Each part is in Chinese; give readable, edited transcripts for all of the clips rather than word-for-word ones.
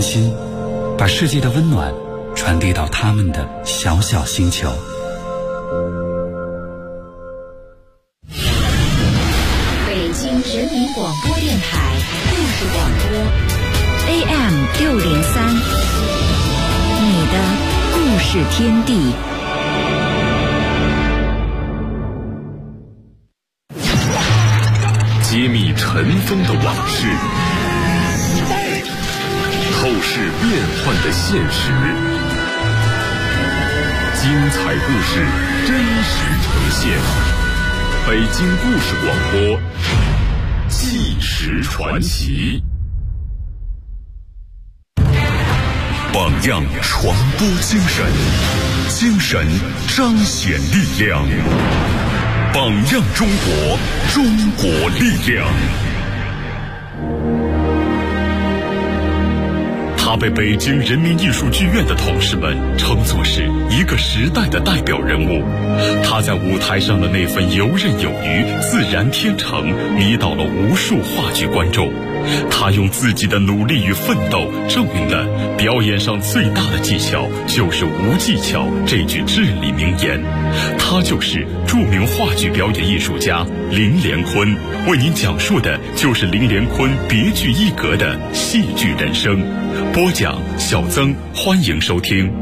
关心，把世界的温暖传递到他们的小小星球。 北京人民广播电台故事广播 AM603，你的故事天地。 揭秘尘封的往事，透视变幻的现实，精彩故事真实呈现。北京故事广播，纪实传奇。榜样传播精神，精神彰显力量。榜样中国，中国力量。他被北京人民艺术剧院的同事们称作是一个时代的代表人物。他在舞台上的那份游刃有余、自然天成，迷倒了无数话剧观众。他用自己的努力与奋斗，证明了表演上最大的技巧就是无技巧这句至理名言。他就是著名话剧表演艺术家林连坤，为您讲述的就是林连坤别具一格的戏剧人生。播讲小曾，欢迎收听。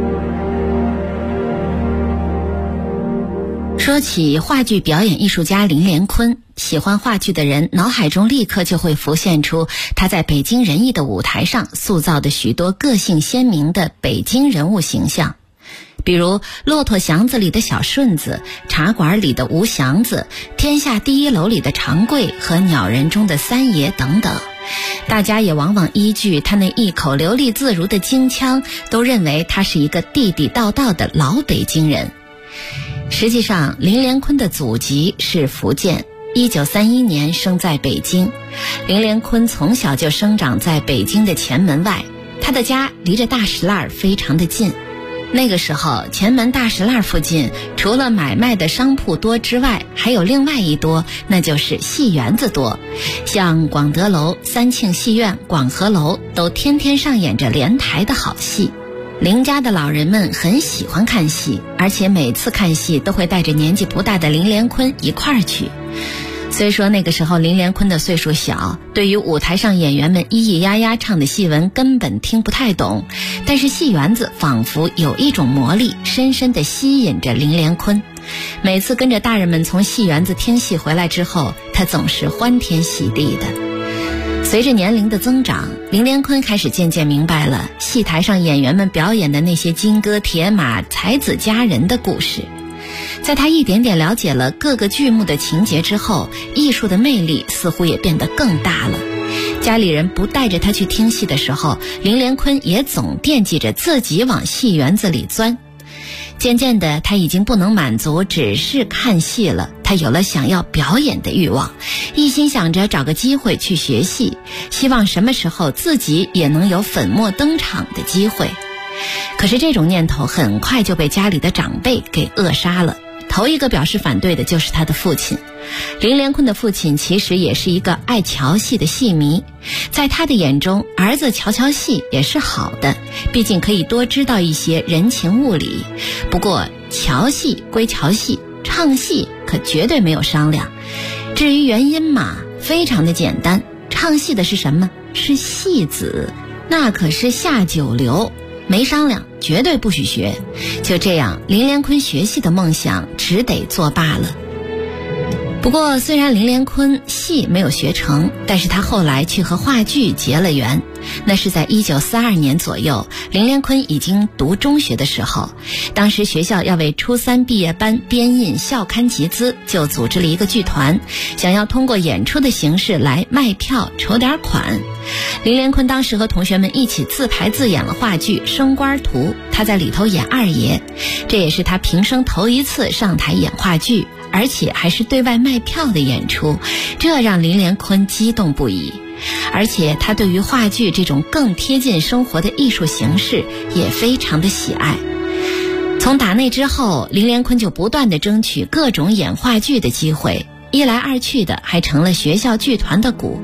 说起话剧表演艺术家林连坤，喜欢话剧的人脑海中立刻就会浮现出他在北京人艺的舞台上塑造的许多个性鲜明的北京人物形象，比如《骆驼祥子》里的小顺子，《茶馆》里的吴祥子，《天下第一楼》里的长贵和《鸟人》中的三爷等等。大家也往往依据他那一口流利自如的京腔，都认为他是一个地地道道的老北京人。实际上，林连坤的祖籍是福建，1931年生在北京。林连坤从小就生长在北京的前门外，他的家离着大石栏非常的近。那个时候，前门大石栏附近除了买卖的商铺多之外，还有另外一多，那就是戏园子多。像广德楼、三庆戏院、广和楼都天天上演着连台的好戏。林家的老人们很喜欢看戏，而且每次看戏都会带着年纪不大的林连坤一块儿去。虽说那个时候林连坤的岁数小，对于舞台上演员们咿咿呀呀唱的戏文根本听不太懂，但是戏园子仿佛有一种魔力，深深地吸引着林连坤。每次跟着大人们从戏园子听戏回来之后，他总是欢天喜地的。随着年龄的增长，林连坤开始渐渐明白了戏台上演员们表演的那些金戈铁马、才子佳人的故事。在他一点点了解了各个剧目的情节之后，艺术的魅力似乎也变得更大了。家里人不带着他去听戏的时候，林连坤也总惦记着自己往戏园子里钻。渐渐的，他已经不能满足只是看戏了，他有了想要表演的欲望，一心想着找个机会去学戏，希望什么时候自己也能有粉墨登场的机会。可是这种念头很快就被家里的长辈给扼杀了。头一个表示反对的就是他的父亲。林连坤的父亲其实也是一个爱瞧戏的戏迷，在他的眼中，儿子瞧戏也是好的，毕竟可以多知道一些人情物理。不过瞧戏归瞧戏，唱戏可绝对没有商量。至于原因嘛，非常的简单，唱戏的是什么？是戏子，那可是下九流，没商量，绝对不许学。就这样，林连坤学戏的梦想只得作罢了。不过虽然林连坤戏没有学成，但是他后来却和话剧结了缘。那是在1942年左右，林连坤已经读中学的时候，当时学校要为初3毕业班编印校刊集资，就组织了一个剧团，想要通过演出的形式来卖票筹点款。林连坤当时和同学们一起自排自演了话剧《升官图》，他在里头演二爷，这也是他平生头一次上台演话剧，而且还是对外卖票的演出，这让林连坤激动不已。而且他对于话剧这种更贴近生活的艺术形式也非常的喜爱。从打那之后，林连坤就不断地争取各种演话剧的机会，一来二去的还成了学校剧团的骨干。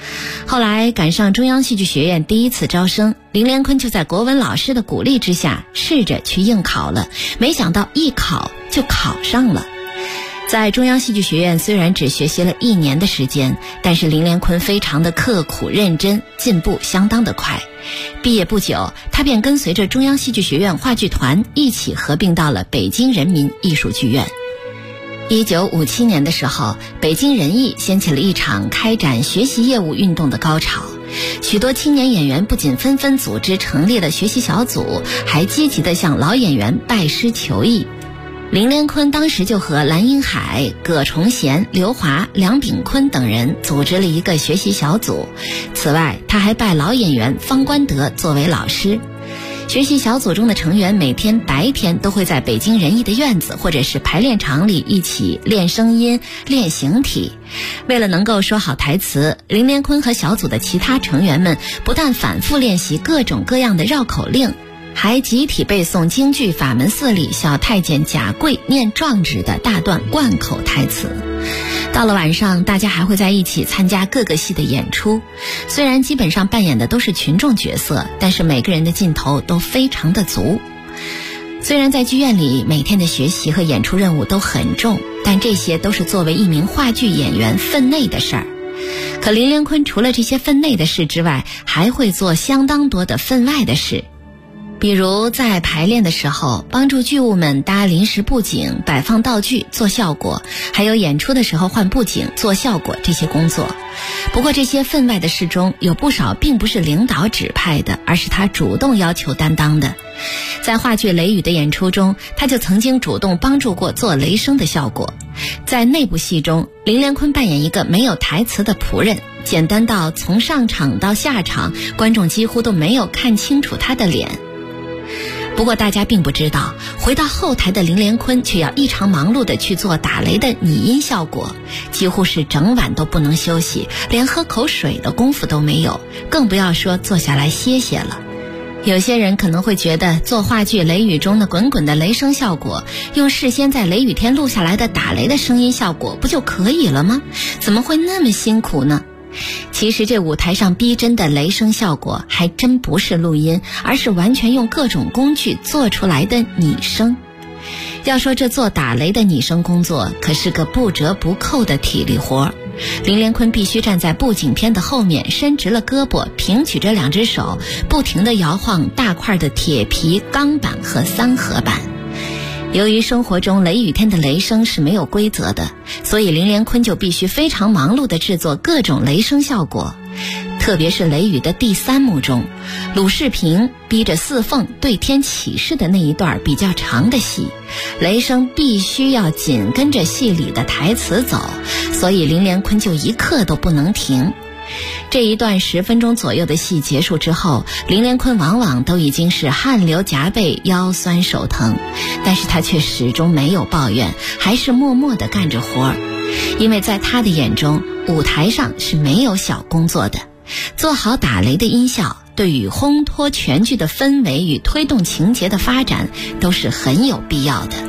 后来赶上中央戏剧学院第一次招生，林连坤就在国文老师的鼓励之下试着去应考了，没想到一考就考上了。在中央戏剧学院虽然只学习了1年的时间，但是林连坤非常的刻苦认真，进步相当的快。毕业不久，他便跟随着中央戏剧学院话剧团一起合并到了北京人民艺术剧院。1957年的时候，北京人艺掀起了一场开展学习业务运动的高潮，许多青年演员不仅纷纷组织成立了学习小组，还积极地向老演员拜师求艺。林连坤当时就和蓝英海、葛崇贤、刘华、梁炳坤等人组织了一个学习小组。此外，他还拜老演员方关德作为老师。学习小组中的成员每天白天都会在北京人艺的院子或者是排练场里一起练声音、练形体。为了能够说好台词，林连坤和小组的其他成员们不但反复练习各种各样的绕口令，还集体背诵京剧《法门寺》里小太监贾贵念状纸的大段贯口台词。到了晚上，大家还会在一起参加各个戏的演出。虽然基本上扮演的都是群众角色，但是每个人的劲头都非常的足。虽然在剧院里每天的学习和演出任务都很重，但这些都是作为一名话剧演员分内的事儿。可林连坤除了这些分内的事之外，还会做相当多的分外的事。比如在排练的时候，帮助剧务们搭临时布景、摆放道具做效果，还有演出的时候换布景做效果这些工作。不过这些分外的事中，有不少并不是领导指派的，而是他主动要求担当的。在话剧《雷雨》的演出中，他就曾经主动帮助过做雷声的效果。在内部戏中，林连坤扮演一个没有台词的仆人，简单到从上场到下场，观众几乎都没有看清楚他的脸。不过大家并不知道，回到后台的林连坤却要异常忙碌地去做打雷的拟音效果，几乎是整晚都不能休息，连喝口水的功夫都没有，更不要说坐下来歇歇了。有些人可能会觉得做话剧《雷雨》中的滚滚的雷声效果，用事先在雷雨天录下来的打雷的声音效果不就可以了吗？怎么会那么辛苦呢？其实这舞台上逼真的雷声效果还真不是录音，而是完全用各种工具做出来的拟声。要说这做打雷的拟声工作可是个不折不扣的体力活。林连坤必须站在布景片的后面，伸直了胳膊，平举着2只手，不停地摇晃大块的铁皮、钢板和3合板。由于生活中雷雨天的雷声是没有规则的，所以林连坤就必须非常忙碌地制作各种雷声效果。特别是雷雨的第3幕中，鲁世平逼着四凤对天起誓的那一段比较长的戏，雷声必须要紧跟着戏里的台词走，所以林连坤就一刻都不能停。这一段10分钟左右的戏结束之后，林连坤往往都已经是汗流浃背、腰酸手疼，但是他却始终没有抱怨，还是默默地干着活儿。因为在他的眼中，舞台上是没有小工作的，做好打雷的音效，对于烘托全剧的氛围与推动情节的发展都是很有必要的。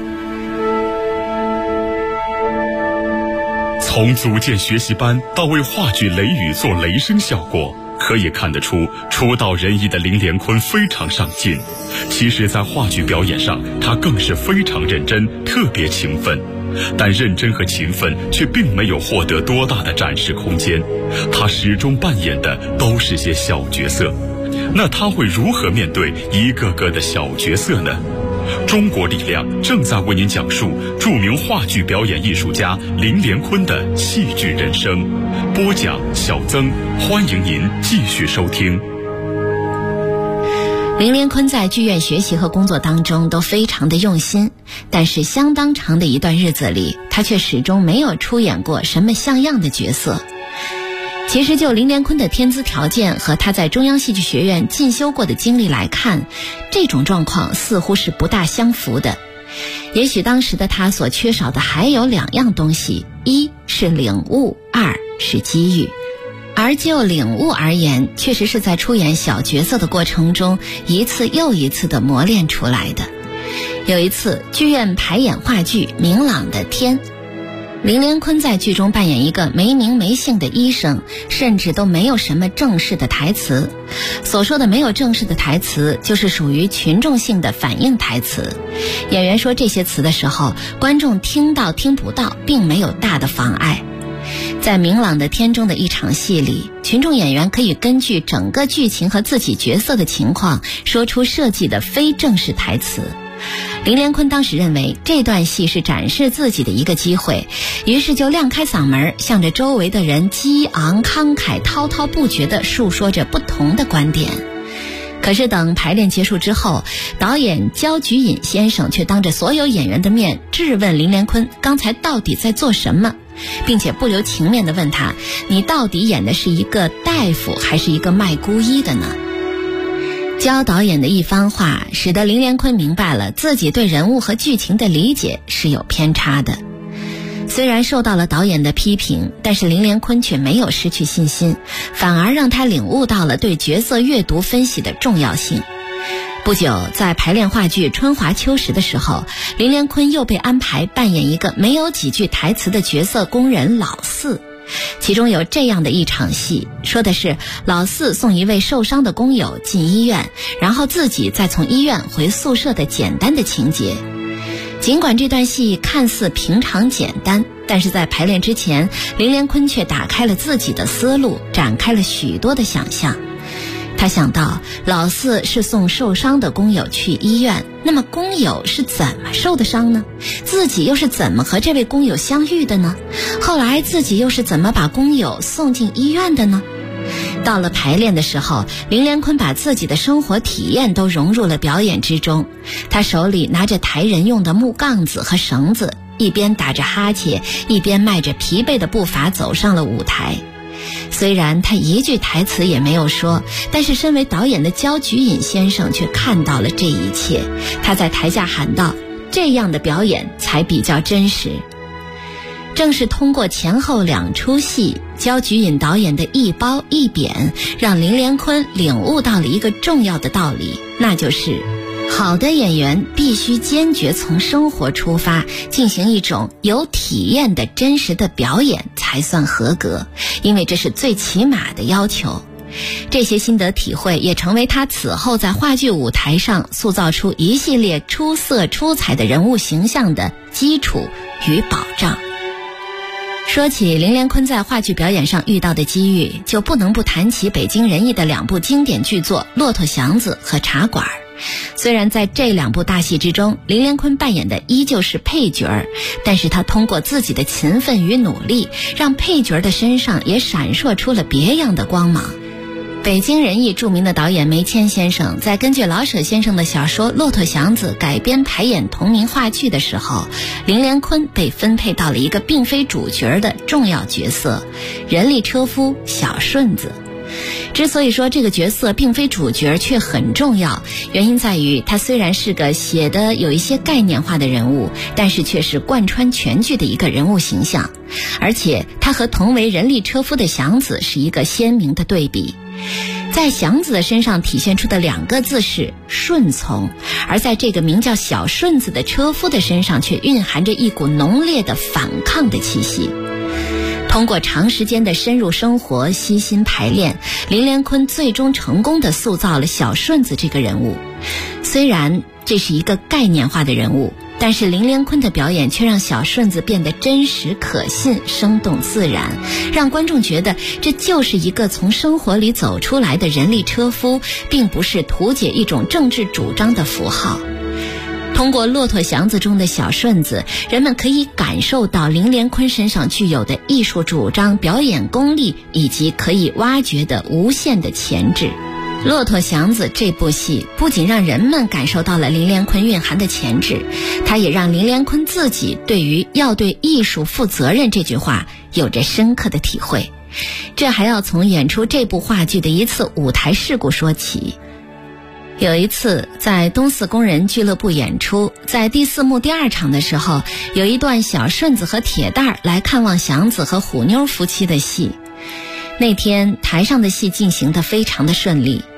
从组建学习班到为话剧《雷雨》做雷声效果，可以看得出初到人艺的林连坤非常上进。其实在话剧表演上，他更是非常认真，特别勤奋。但认真和勤奋却并没有获得多大的展示空间，他始终扮演的都是些小角色。那他会如何面对一个个的小角色呢？中国力量正在为您讲述著名话剧表演艺术家林连坤的戏剧人生。播讲小曾，欢迎您继续收听。 林连坤在剧院学习和工作当中都非常的用心，但是相当长的一段日子里，他却始终没有出演过什么像样的角色。其实就林连坤的天资条件和他在中央戏剧学院进修过的经历来看，这种状况似乎是不大相符的。也许当时的他所缺少的还有2样东西，一是领悟，2是机遇。而就领悟而言，确实是在出演小角色的过程中一次又一次的磨练出来的。有一次剧院排演话剧《明朗的天》， 林连坤在剧中扮演一个没名没姓的医生，甚至都没有什么正式的台词。所说的没有正式的台词，就是属于群众性的反应台词。演员说这些词的时候，观众听到听不到，并没有大的妨碍。在明朗的天中的一场戏里，群众演员可以根据整个剧情和自己角色的情况，说出设计的非正式台词。林连坤当时认为这段戏是展示自己的一个机会，于是就亮开嗓门，向着周围的人激昂慷慨滔滔不绝地述说着不同的观点。可是等排练结束之后，导演焦菊隐先生却当着所有演员的面质问林连坤刚才到底在做什么，并且不留情面地问他，你到底演的是一个大夫还是一个卖姑衣的呢？焦导演的一番话使得林连坤明白了自己对人物和剧情的理解是有偏差的。虽然受到了导演的批评，但是林连坤却没有失去信心，反而让他领悟到了对角色阅读分析的重要性。不久，在排练话剧《春华秋实》的时候，林连坤又被安排扮演一个没有几句台词的角色工人老四。其中有这样的一场戏，说的是老四送一位受伤的工友进医院，然后自己再从医院回宿舍的简单的情节。尽管这段戏看似平常简单，但是在排练之前，林连坤却打开了自己的思路，展开了许多的想象。他想到老四是送受伤的工友去医院，那么工友是怎么受的伤呢？自己又是怎么和这位工友相遇的呢？后来自己又是怎么把工友送进医院的呢？到了排练的时候，林连坤把自己的生活体验都融入了表演之中。他手里拿着抬人用的木杠子和绳子，一边打着哈欠，一边迈着疲惫的步伐走上了舞台。虽然他一句台词也没有说，但是身为导演的焦菊隐先生却看到了这一切。他在台下喊道，这样的表演才比较真实。正是通过前后两出戏，焦菊隐导演的一褒一贬，让林连坤领悟到了一个重要的道理，那就是好的演员必须坚决从生活出发，进行一种有体验的真实的表演才算合格，因为这是最起码的要求。这些心得体会也成为他此后在话剧舞台上塑造出一系列出色出彩的人物形象的基础与保障。说起林连坤在话剧表演上遇到的机遇，就不能不谈起北京人艺的两部经典剧作《骆驼祥子》和《茶馆》。虽然在这两部大戏之中，林连坤扮演的依旧是配角，但是他通过自己的勤奋与努力，让配角的身上也闪烁出了别样的光芒。北京人艺著名的导演梅谦先生在根据老舍先生的小说《骆驼祥子》改编排演同名话剧的时候，林连坤被分配到了一个并非主角的重要角色——人力车夫小顺子。之所以说这个角色并非主角却很重要，原因在于他虽然是个写的有一些概念化的人物，但是却是贯穿全剧的一个人物形象，而且他和同为人力车夫的祥子是一个鲜明的对比。在祥子的身上体现出的两个字是顺从，而在这个名叫小顺子的车夫的身上却蕴含着一股浓烈的反抗的气息。通过长时间的深入生活、悉心排练，林连坤最终成功地塑造了小顺子这个人物。虽然这是一个概念化的人物，但是林连坤的表演却让小顺子变得真实可信、生动自然，让观众觉得这就是一个从生活里走出来的人力车夫，并不是图解一种政治主张的符号。通过《骆驼祥子》中的小顺子，人们可以感受到林连坤身上具有的艺术主张、表演功力以及可以挖掘的无限的潜质。《骆驼祥子》这部戏不仅让人们感受到了林连坤蕴含的潜质，它也让林连坤自己对于要对艺术负责任这句话有着深刻的体会。这还要从演出这部话剧的一次舞台事故说起。有一次在东四工人俱乐部演出，在第四幕第二场的时候，有一段小顺子和铁蛋儿来看望祥子和虎妞夫妻的戏。那天台上的戏进行得非常的顺利，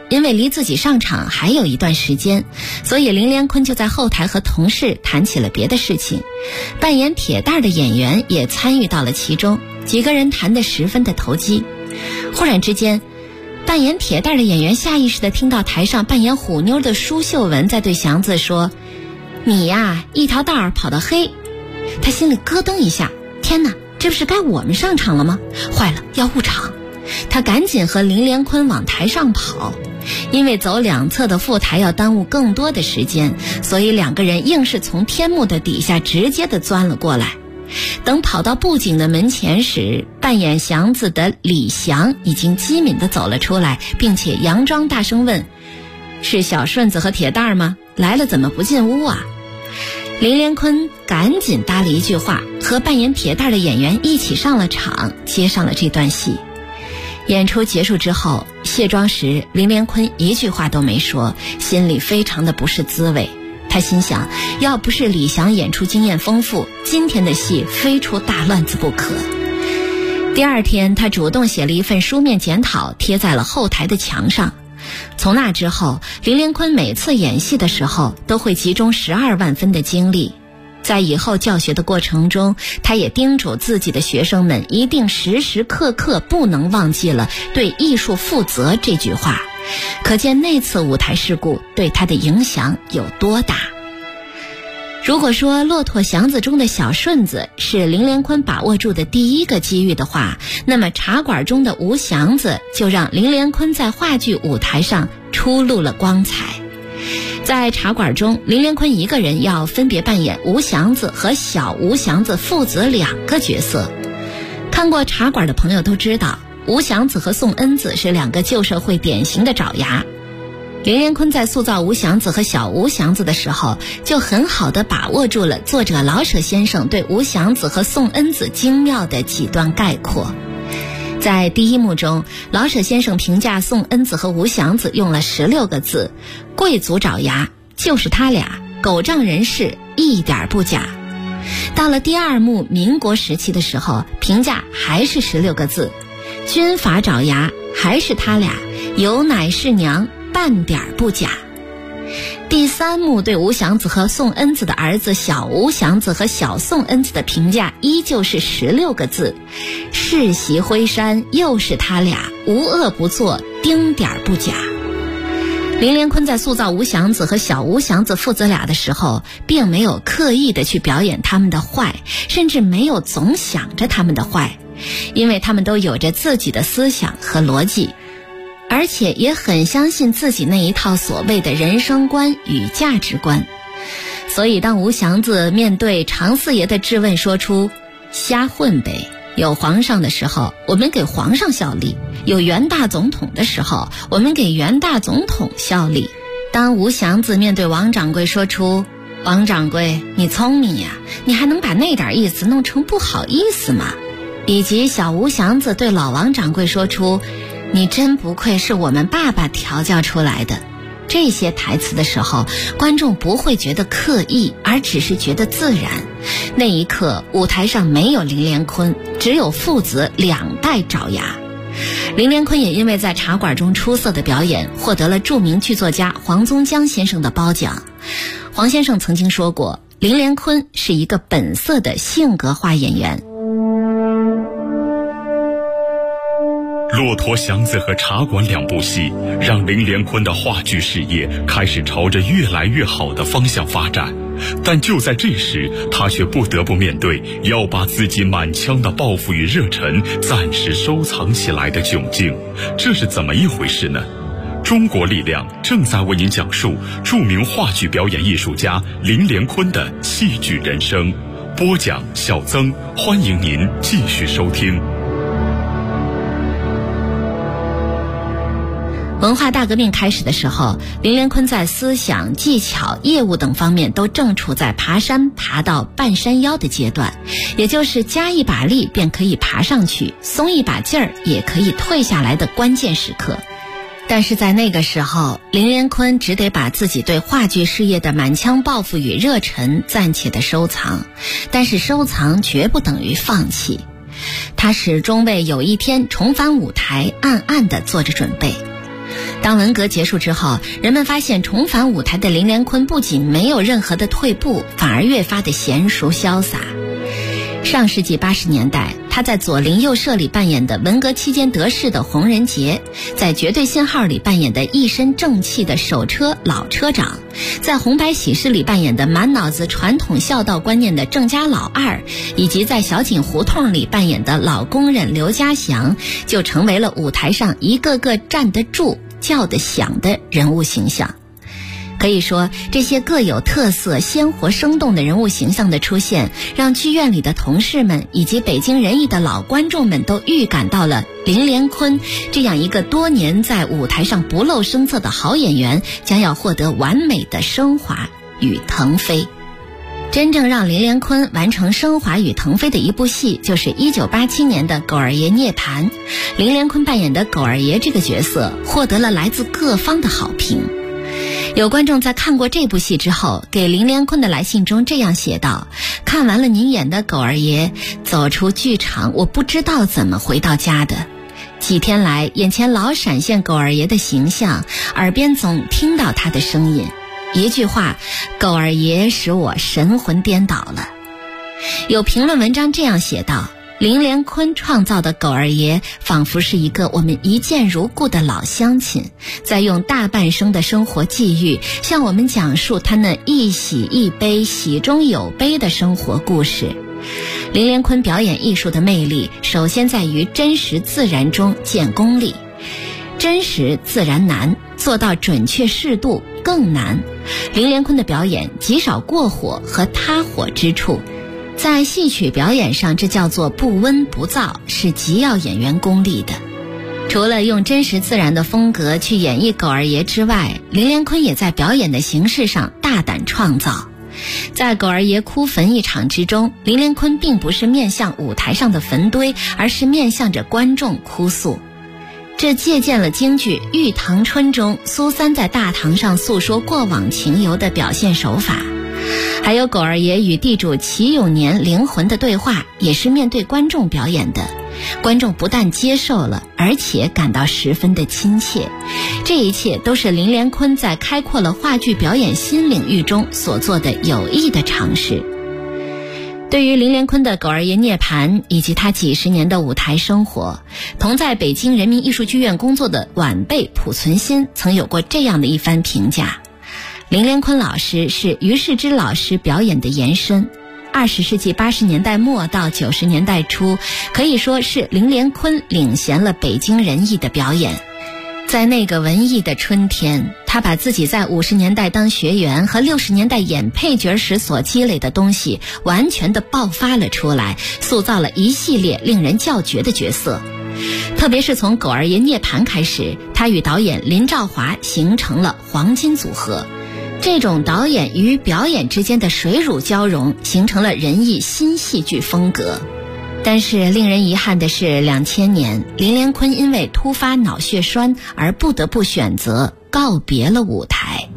因为离自己上场还有一段时间，所以林连坤就在后台和同事谈起了别的事情。扮演铁蛋的演员也参与到了其中，几个人谈得十分的投机。忽然之间，扮演铁蛋的演员下意识地听到台上扮演虎妞的舒秀文在对祥子说：“你呀，一条道儿跑到黑。”他心里咯噔一下，天哪，这不是该我们上场了吗？坏了，要误场。他赶紧和林连坤往台上跑，因为走两侧的副台要耽误更多的时间，所以两个人硬是从天幕的底下直接的钻了过来。等跑到布景的门前时，扮演祥子的李翔已经机敏地走了出来，并且佯装大声问：“是小顺子和铁蛋吗？来了怎么不进屋啊？”林连坤赶紧搭了一句话，和扮演铁蛋的演员一起上了场，接上了这段戏。演出结束之后，卸妆时林连坤一句话都没说，心里非常的不是滋味。他心想，要不是李翔演出经验丰富，今天的戏非出大乱子不可。第二天，他主动写了一份书面检讨，贴在了后台的墙上。从那之后，林连坤每次演戏的时候都会集中12万分的精力。在以后教学的过程中，他也叮嘱自己的学生们一定时时刻刻不能忘记了对艺术负责这句话。可见那次舞台事故对他的影响有多大。如果说骆驼祥子中的小顺子是林连坤把握住的第一个机遇的话，那么茶馆中的吴祥子就让林连坤在话剧舞台上初露了光彩。在茶馆中，林连坤一个人要分别扮演吴祥子和小吴祥子父子2个角色。看过茶馆的朋友都知道，吴祥子和宋恩子是2个旧社会典型的爪牙。林连坤在塑造吴祥子和小吴祥子的时候，就很好地把握住了作者老舍先生对吴祥子和宋恩子精妙的几段概括。在第一幕中，老舍先生评价宋恩子和吴祥子用了16个字：贵族爪牙，就是他俩，狗仗人势，一点不假。到了第二幕民国时期的时候，评价还是16个字：军阀爪牙，还是他俩，有奶是娘，半点不假。第三幕对吴祥子和宋恩子的儿子小吴祥子和小宋恩子的评价依旧是16个字：世袭辉山，又是他俩，无恶不作，丁点不假。林连坤在塑造吴祥子和小吴祥子父子俩的时候，并没有刻意的去表演他们的坏，甚至没有总想着他们的坏，因为他们都有着自己的思想和逻辑，而且也很相信自己那一套所谓的人生观与价值观。所以当吴祥子面对常四爷的质问说出瞎混呗，有皇上的时候我们给皇上效力，有袁大总统的时候我们给袁大总统效力。当吴祥子面对王掌柜说出王掌柜你聪明呀，你还能把那点意思弄成不好意思吗？以及小吴祥子对老王掌柜说出你真不愧是我们爸爸调教出来的，这些台词的时候，观众不会觉得刻意，而只是觉得自然。那一刻舞台上没有林连坤，只有父子2代爪牙。林连坤也因为在茶馆中出色的表演，获得了著名剧作家黄宗江先生的褒奖。黄先生曾经说过，林连坤是一个本色的性格化演员。 骆驼祥子和茶馆2部戏，让林连坤的话剧事业开始朝着越来越好的方向发展。但就在这时，他却不得不面对要把自己满腔的抱负与热忱暂时收藏起来的窘境。这是怎么一回事呢？中国力量正在为您讲述著名话剧表演艺术家林连坤的戏剧人生。播讲小曾，欢迎您继续收听。 文化大革命开始的时候，林连坤在思想、技巧、业务等方面都正处在爬山爬到半山腰的阶段，也就是加一把力便可以爬上去，松一把劲儿也可以退下来的关键时刻。但是在那个时候，林连坤只得把自己对话剧事业的满腔抱负与热忱暂且的收藏，但是收藏绝不等于放弃。他始终为有一天重返舞台暗暗地做着准备。 当文革结束之后，人们发现重返舞台的林连坤不仅没有任何的退步，反而越发的娴熟潇洒。上世纪80年代，他在左邻右舍里扮演的文革期间得势的洪仁杰，在绝对信号里扮演的一身正气的手车老车长，在红白喜事里扮演的满脑子传统孝道观念的郑家老二，以及在小井胡同里扮演的老工人刘家祥，就成为了舞台上一个个站得住、叫得响的人物形象。可以说，这些各有特色、鲜活生动的人物形象的出现，让剧院里的同事们以及北京人艺的老观众们都预感到了林连坤这样一个多年在舞台上不露声色的好演员将要获得完美的升华与腾飞。真正让林连坤完成升华与腾飞的一部戏，就是1987年的《狗儿爷涅槃》。林连坤扮演的狗儿爷这个角色获得了来自各方的好评。有观众在看过这部戏之后，给林连坤的来信中这样写道：看完了您演的狗儿爷，走出剧场，我不知道怎么回到家的。几天来，眼前老闪现狗儿爷的形象，耳边总听到他的声音。一句话，狗儿爷使我神魂颠倒了。有评论文章这样写道：林连坤创造的狗儿爷仿佛是一个我们一见如故的老乡亲，在用大半生的生活际遇向我们讲述他那一喜一悲、喜中有悲的生活故事。林连坤表演艺术的魅力首先在于真实自然中见功力。真实自然难，做到准确适度更难。林连坤的表演极少过火和塌火之处，在戏曲表演上，这叫做不温不燥，是极要演员功力的。除了用真实自然的风格去演绎狗儿爷之外，林连坤也在表演的形式上大胆创造。在狗儿爷哭坟一场之中，林连坤并不是面向舞台上的坟堆，而是面向着观众哭诉。这借鉴了京剧《玉堂春》中苏三在大堂上诉说过往情由的表现手法。还有狗儿爷与地主齐永年灵魂的对话，也是面对观众表演的。观众不但接受了，而且感到十分的亲切。这一切都是林连坤在开阔了话剧表演新领域中所做的有益的尝试。对于林连坤的狗儿爷涅槃以及他几十年的舞台生活，同在北京人民艺术剧院工作的晚辈濮存昕曾有过这样的一番评价：林连坤老师是于世之老师表演的延伸。20世纪80年代末到90年代初，可以说是林连坤领衔了北京人艺的表演。在那个文艺的春天，他把自己在50年代当学员和60年代演配角时所积累的东西完全的爆发了出来，塑造了一系列令人叫绝的角色。特别是从狗儿爷涅槃开始，他与导演林兆华形成了黄金组合。这种导演与表演之间的水乳交融，形成了人艺新戏剧风格。但是令人遗憾的是，2000年林连坤因为突发脑血栓而不得不选择告别了舞台。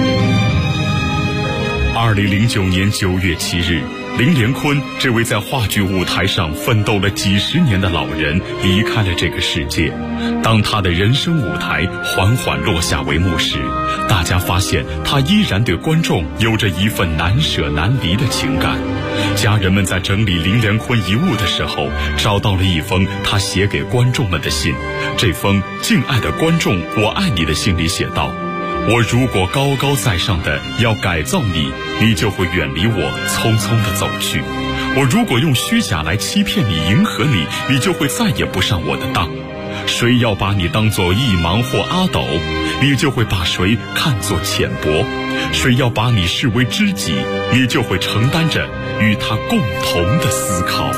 2009年9月7日，林连坤这位在话剧舞台上奋斗了几十年的老人离开了这个世界。当他的人生舞台缓缓落下帷幕时，大家发现他依然对观众有着一份难舍难离的情感。家人们在整理林连坤遗物的时候，找到了一封他写给观众们的信。这封敬爱的观众我爱你的信里写道：我如果高高在上的要改造你，你就会远离我，匆匆地走去。我如果用虚假来欺骗你，迎合你，你就会再也不上我的当。谁要把你当作一盲或阿斗，你就会把谁看作浅薄。谁要把你视为知己，你就会承担着与他共同的思考。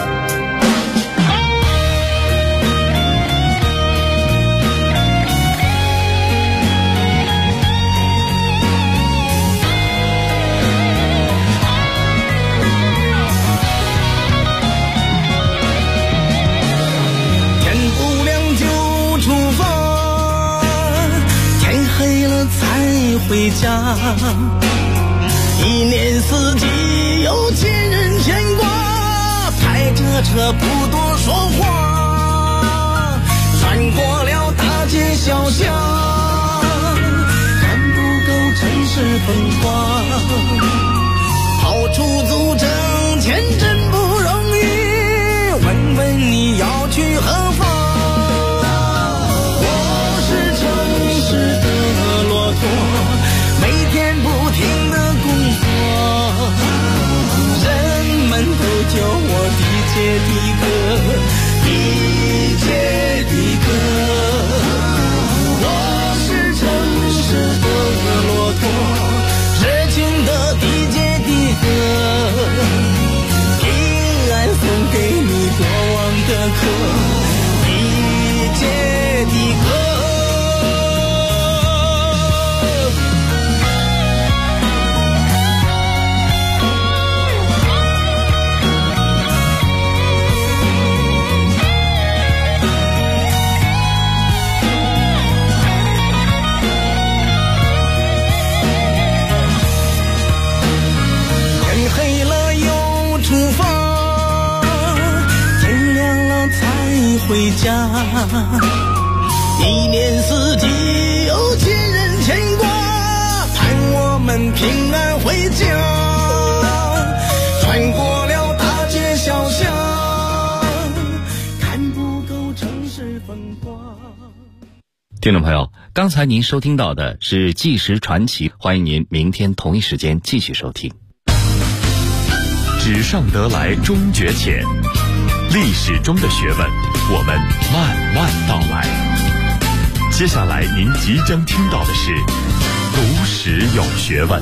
回家，一年四季有亲人牵挂，开着车不多说话，穿过了大街小巷。 跑出租挣钱真不容易，问问你要去何方？我是城市的骆驼，每天不停的工作，人们都叫我地界的哥，地界的哥。我是城市的骆驼，热情的地界的哥，平安送给你过往的客，地界的哥。回家，一年四季有亲人牵挂，盼我们平安回家，穿过了大街小巷，看不够城市风光。 听众朋友，刚才您收听到的是纪实传奇，欢迎您明天同一时间继续收听。 纸上得来终觉浅，历史中的学问我们慢慢道来。接下来您即将听到的是读史有学问。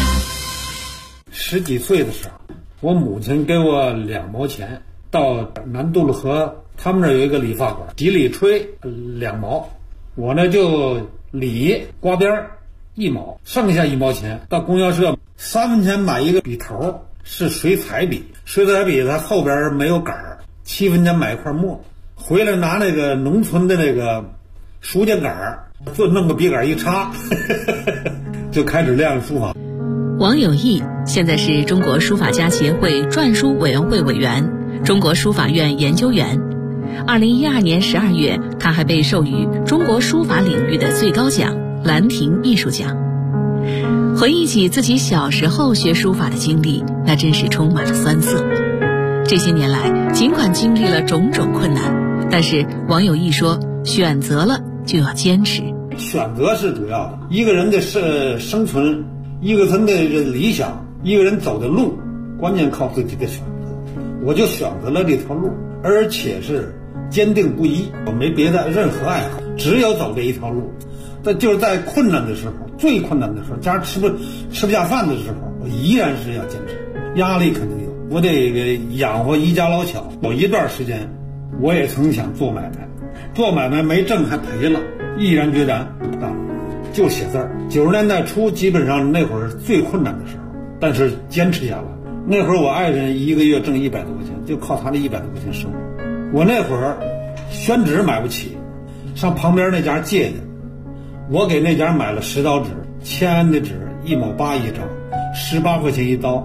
十几岁的时候，我母亲给我2毛钱，到南渡路河他们那儿有一个理发馆，洗理吹2毛，我呢就理刮边1毛，剩下1毛钱到供销社3分钱买一个笔头，是水彩笔，水彩笔它后边没有杆儿，7分钱买一块墨，回来拿那个农村的那个书架杆儿，就弄个笔杆一插就开始练书法。 王有义现在是中国书法家协会篆书委员会委员、中国书法院研究员。2012年12月，他还被授予中国书法领域的最高奖兰亭艺术奖。回忆起自己小时候学书法的经历，那真是充满了酸涩。这些年来，尽管经历了种种困难，但是王有义说，选择了就要坚持。 选择是主要的，一个人的生存，一个人的理想，一个人走的路，关键靠自己的选择。我就选择了这条路，而且是坚定不移，我没别的任何爱好，只有走这一条路。但就是在困难的时候，最困难的时候，家吃不下饭的时候，我依然是要坚持。压力肯定有，我得养活一家老小。有一段时间，我也曾想做买卖，做买卖没挣还赔了，毅然决然就写字儿。90年代初，基本上那会儿最困难的时候，但是坚持下来。那会儿我爱人1个月挣100多块钱，就靠他的100多块钱生活。我那会儿宣纸买不起，上旁边那家借的。我给那家买了10刀纸，签安的纸1毛8一张，18块钱一刀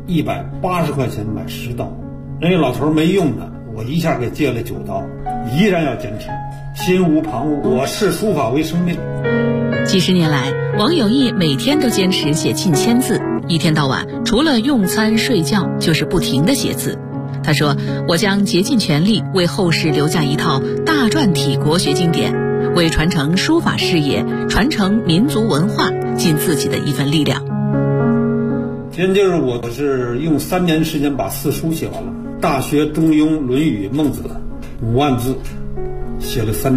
，180块钱买10刀。人家老头没用的，我一下给借了9刀，依然要坚持，心无旁骛。我视书法为生命。 几十年来，王有义每天都坚持写近1000字，一天到晚除了用餐睡觉就是不停地写字。他说，我将竭尽全力为后世留下一套大篆体国学经典，为传承书法事业、传承民族文化尽自己的一份力量。 今天就是我是用3年时间把4书写完了，《大学》《中庸》《论语》《孟子》5万字，写了3年。